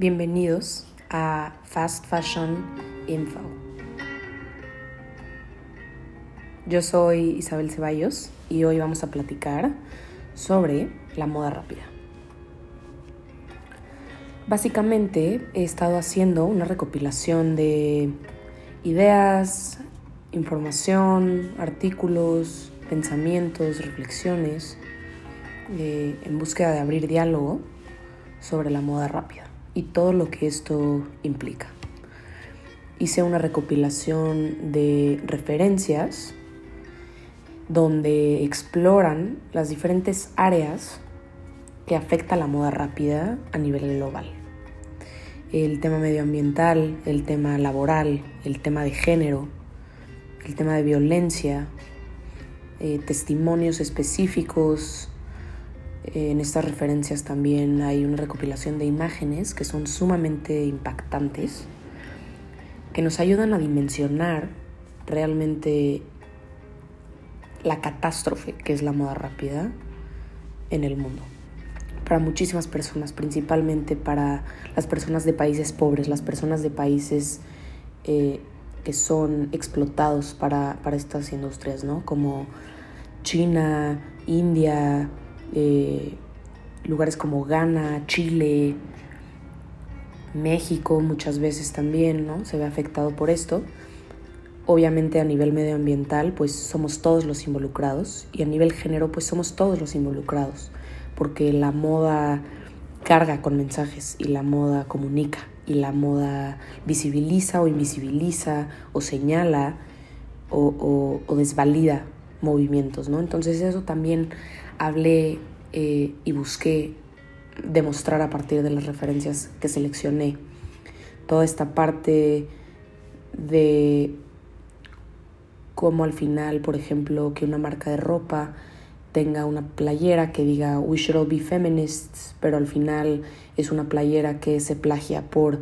Bienvenidos a Fast Fashion Info. Yo soy Isabel Ceballos y hoy vamos a platicar sobre la moda rápida. Básicamente he estado haciendo una recopilación de ideas, información, artículos, pensamientos, reflexiones en búsqueda de abrir diálogo sobre la moda rápida y todo lo que esto implica. Hice una recopilación de referencias donde exploran las diferentes áreas que afecta la moda rápida a nivel global. El tema medioambiental, el tema laboral, el tema de género, el tema de violencia, testimonios específicos. En estas referencias también hay una recopilación de imágenes que son sumamente impactantes, que nos ayudan a dimensionar realmente la catástrofe que es la moda rápida en el mundo. Para muchísimas personas, principalmente para las personas de países pobres, las personas de países que son explotados para estas industrias, ¿no? Como China, India, lugares como Ghana, Chile, México muchas veces también, ¿no? Se ve afectado por esto. Obviamente a nivel medioambiental pues somos todos los involucrados, y a nivel género pues somos todos los involucrados, porque la moda carga con mensajes y la moda comunica y la moda visibiliza o invisibiliza o señala o desvalida movimientos, ¿no? Entonces eso también hablé y busqué demostrar a partir de las referencias que seleccioné. Toda esta parte de cómo al final, por ejemplo, que una marca de ropa tenga una playera que diga "We should all be feminists", pero al final es una playera que se plagia por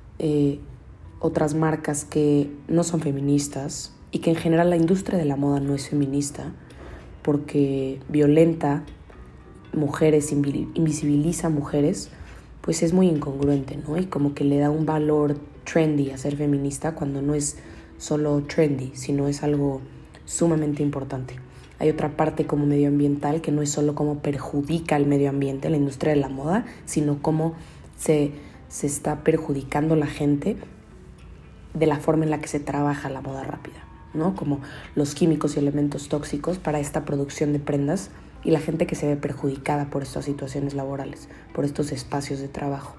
otras marcas que no son feministas, y que en general la industria de la moda no es feminista porque violenta mujeres, invisibiliza mujeres, pues es muy incongruente, ¿no? Y como que le da un valor trendy a ser feminista cuando no es solo trendy, sino es algo sumamente importante. Hay otra parte como medioambiental que no es solo cómo perjudica el medio ambiente, la industria de la moda, sino cómo se está perjudicando la gente de la forma en la que se trabaja la moda rápida, ¿no? Como los químicos y elementos tóxicos para esta producción de prendas y la gente que se ve perjudicada por estas situaciones laborales, por estos espacios de trabajo.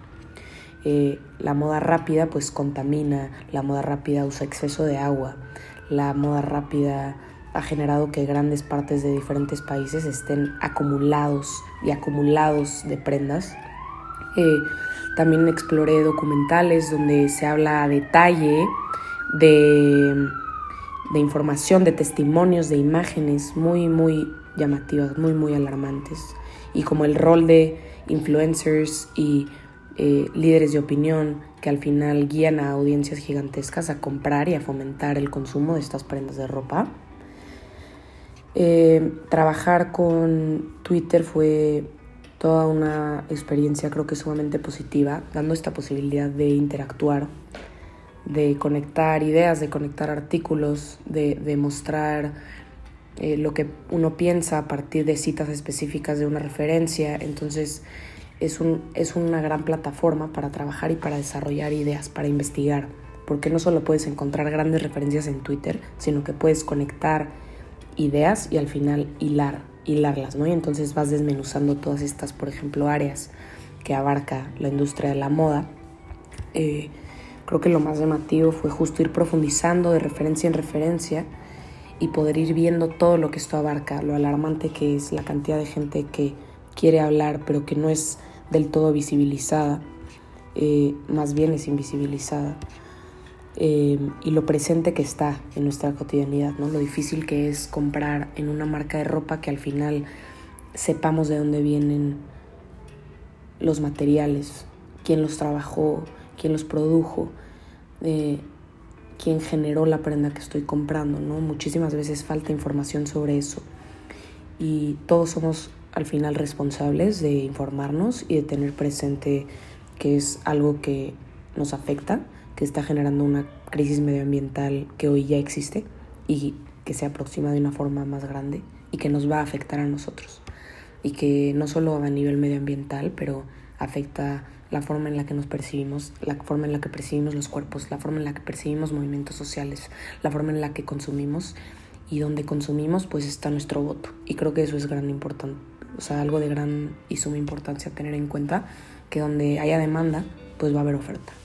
La moda rápida pues contamina, la moda rápida usa exceso de agua, la moda rápida ha generado que grandes partes de diferentes países estén acumulados de prendas. También exploré documentales donde se habla a detalle de información, de testimonios, de imágenes muy llamativas, muy alarmantes, y como el rol de influencers y líderes de opinión que al final guían a audiencias gigantescas a comprar y a fomentar el consumo de estas prendas de ropa. Trabajar con Twitter fue toda una experiencia, creo que sumamente positiva, dando esta posibilidad de interactuar, de conectar ideas, de conectar artículos, de mostrar lo que uno piensa a partir de citas específicas de una referencia. Entonces es una gran plataforma para trabajar y para desarrollar ideas, para investigar, porque no solo puedes encontrar grandes referencias en Twitter, sino que puedes conectar ideas y al final hilarlas, ¿no? Y entonces vas desmenuzando todas estas, por ejemplo, áreas que abarca la industria de la moda. Creo que lo más llamativo fue justo ir profundizando de referencia en referencia y poder ir viendo todo lo que esto abarca, lo alarmante que es la cantidad de gente que quiere hablar pero que no es del todo visibilizada, más bien es invisibilizada, y lo presente que está en nuestra cotidianidad, ¿no? Lo difícil que es comprar en una marca de ropa que al final sepamos de dónde vienen los materiales, quién los trabajó, quién los produjo, quién generó la prenda que estoy comprando, ¿no? Muchísimas veces falta información sobre eso, y todos somos al final responsables de informarnos y de tener presente que es algo que nos afecta, que está generando una crisis medioambiental que hoy ya existe y que se aproxima de una forma más grande y que nos va a afectar a nosotros. Y que no solo a nivel medioambiental, pero afecta la forma en la que nos percibimos, la forma en la que percibimos los cuerpos, la forma en la que percibimos movimientos sociales, la forma en la que consumimos, y donde consumimos pues está nuestro voto. Y creo que eso es algo de gran y suma importancia tener en cuenta, que donde haya demanda pues va a haber oferta.